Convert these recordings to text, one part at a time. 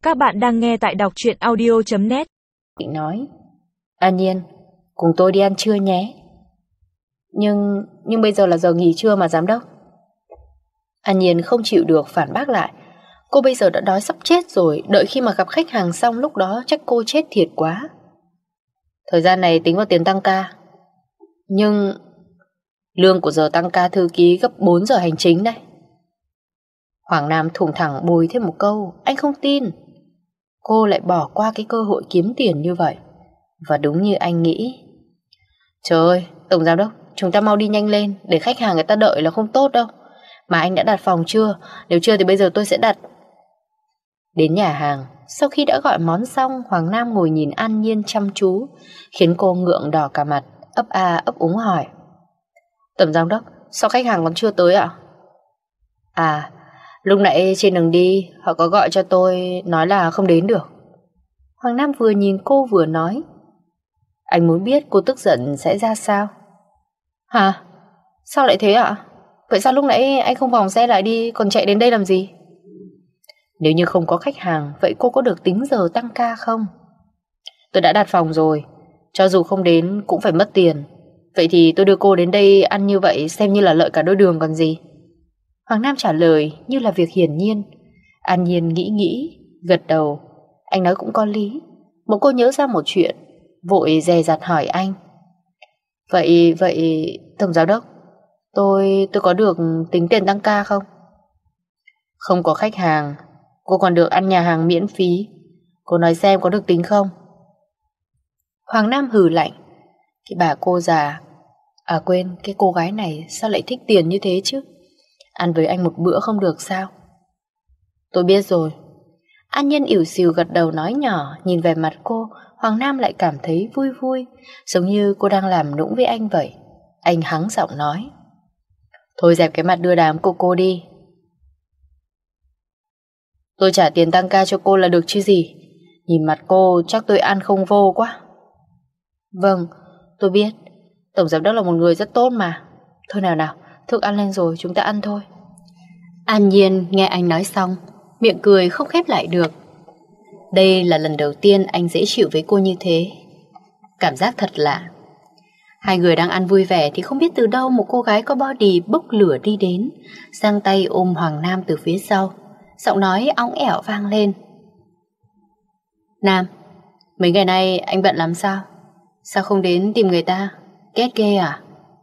Các bạn đang nghe tại đọc truyện audio.net. Định nói, An Nhiên, cùng tôi đi ăn trưa nhé. Nhưng bây giờ là giờ nghỉ trưa mà giám đốc. An Nhiên không chịu được phản bác lại. Cô bây giờ đã đói sắp chết rồi, đợi khi mà gặp khách hàng xong lúc đó chắc cô chết thiệt quá. Thời gian này tính vào tiền tăng ca. Nhưng lương của giờ tăng ca thư ký gấp 4 giờ hành chính đấy. Hoàng Nam thủng thẳng bồi thêm một câu, anh không tin. Cô lại bỏ qua cái cơ hội kiếm tiền như vậy. Và đúng như anh nghĩ. Trời ơi, tổng giám đốc, chúng ta mau đi nhanh lên, để khách hàng người ta đợi là không tốt đâu. Mà anh đã đặt phòng chưa? Nếu chưa thì bây giờ tôi sẽ đặt. Đến nhà hàng, sau khi đã gọi món xong, Hoàng Nam ngồi nhìn An Nhiên chăm chú, khiến cô ngượng đỏ cả mặt, ấp a ấp úng hỏi. Tổng giám đốc, sao khách hàng còn chưa tới ạ? À, lúc nãy trên đường đi, họ có gọi cho tôi, nói là không đến được. Hoàng Nam vừa nhìn cô vừa nói. Anh muốn biết cô tức giận sẽ ra sao? Hả? Sao lại thế ạ? Vậy sao lúc nãy anh không vòng xe lại đi, còn chạy đến đây làm gì? Nếu như không có khách hàng, vậy cô có được tính giờ tăng ca không? Tôi đã đặt phòng rồi, cho dù không đến cũng phải mất tiền. Vậy thì tôi đưa cô đến đây ăn như vậy xem như là lợi cả đôi đường còn gì. Hoàng Nam trả lời như là việc hiển nhiên. An Nhiên nghĩ, gật đầu. Anh nói cũng có lý. Một cô nhớ ra một chuyện, vội dè dặt hỏi anh. Vậy tổng giám đốc, tôi có được tính tiền tăng ca không? Không có khách hàng, cô còn được ăn nhà hàng miễn phí. Cô nói xem có được tính không? Hoàng Nam hừ lạnh. Cái bà cô già. À quên, cái cô gái này sao lại thích tiền như thế chứ? Ăn với anh một bữa không được sao? Tôi biết rồi. An Nhân ỉu xìu gật đầu nói nhỏ. Nhìn về mặt cô, Hoàng Nam lại cảm thấy vui vui, giống như cô đang làm nũng với anh vậy. Anh hắng giọng nói. Thôi dẹp cái mặt đưa đám của cô đi. Tôi trả tiền tăng ca cho cô là được chứ gì. Nhìn mặt cô chắc tôi ăn không vô quá. Vâng, tôi biết. Tổng giám đốc là một người rất tốt mà. Thôi nào, thức ăn lên rồi, chúng ta ăn thôi. An Nhiên nghe anh nói xong, miệng cười không khép lại được. Đây là lần đầu tiên anh dễ chịu với cô như thế. Cảm giác thật lạ. Hai người đang ăn vui vẻ thì không biết từ đâu một cô gái có body bốc lửa đi đến, giang tay ôm Hoàng Nam từ phía sau. Giọng nói óng ẻo vang lên. Nam, mấy ngày nay anh bận lắm sao? Sao không đến tìm người ta? Ghét ghê à?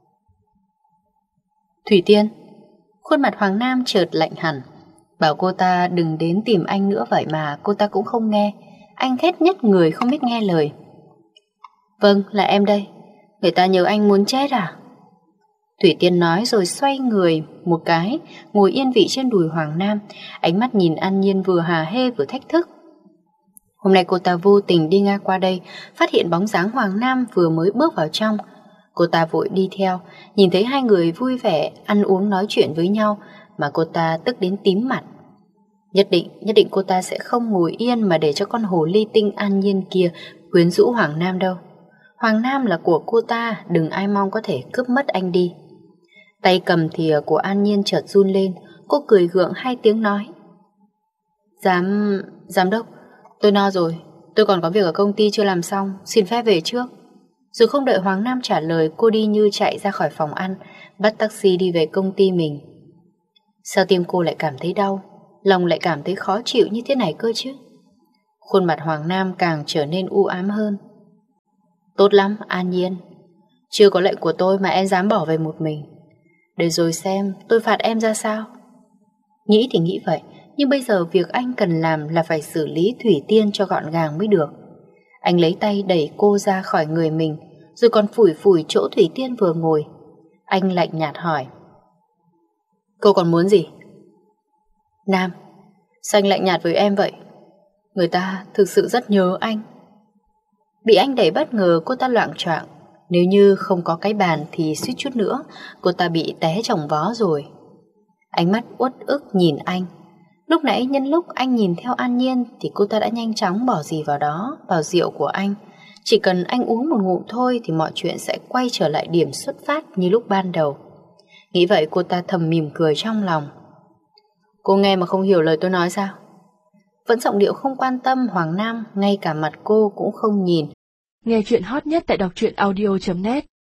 Thủy Tiên. Khuôn mặt Hoàng Nam chợt lạnh hẳn. Bảo cô ta đừng đến tìm anh nữa vậy mà cô ta cũng không nghe. Anh ghét nhất người không biết nghe lời. Vâng, là em đây. Người ta nhớ anh muốn chết à? Thủy Tiên nói rồi xoay người một cái, ngồi yên vị trên đùi Hoàng Nam. Ánh mắt nhìn An Nhiên vừa hả hê vừa thách thức. Hôm nay cô ta vô tình đi ngang qua đây, phát hiện bóng dáng Hoàng Nam vừa mới bước vào trong. Cô ta vội đi theo, nhìn thấy hai người vui vẻ, ăn uống nói chuyện với nhau, mà cô ta tức đến tím mặt. Nhất định cô ta sẽ không ngồi yên mà để cho con hồ ly tinh An Nhiên kia quyến rũ Hoàng Nam đâu. Hoàng Nam là của cô ta, đừng ai mong có thể cướp mất anh đi. Tay cầm thìa của An Nhiên chợt run lên, cô cười gượng hai tiếng nói. Giám đốc, tôi no rồi, tôi còn có việc ở công ty chưa làm xong, xin phép về trước. Rồi không đợi Hoàng Nam trả lời, cô đi như chạy ra khỏi phòng ăn, bắt taxi đi về công ty mình. Sao tim cô lại cảm thấy đau, lòng lại cảm thấy khó chịu như thế này cơ chứ? Khuôn mặt Hoàng Nam càng trở nên u ám hơn. Tốt lắm, An Nhiên. Chưa có lệnh của tôi mà em dám bỏ về một mình. Để rồi xem tôi phạt em ra sao. Nghĩ thì nghĩ vậy, nhưng bây giờ việc anh cần làm là phải xử lý Thủy Tiên cho gọn gàng mới được. Anh lấy tay đẩy cô ra khỏi người mình, rồi còn phủi chỗ Thủy Tiên vừa ngồi. Anh lạnh nhạt hỏi. Cô còn muốn gì? Nam, sao anh lạnh nhạt với em vậy? Người ta thực sự rất nhớ anh. Bị anh đẩy bất ngờ, cô ta loạng choạng. Nếu như không có cái bàn thì suýt chút nữa cô ta bị té chồng vó rồi. Ánh mắt uất ức nhìn anh. Lúc nãy nhân lúc anh nhìn theo An Nhiên thì cô ta đã nhanh chóng bỏ gì vào đó, vào rượu của anh. Chỉ cần anh uống một ngụm thôi thì mọi chuyện sẽ quay trở lại điểm xuất phát như lúc ban đầu. Nghĩ vậy cô ta thầm mỉm cười trong lòng. Cô nghe mà không hiểu lời tôi nói sao? Vẫn giọng điệu không quan tâm, Hoàng Nam ngay cả mặt cô cũng không nhìn. Nghe chuyện hot nhất tại đọc truyện audio.net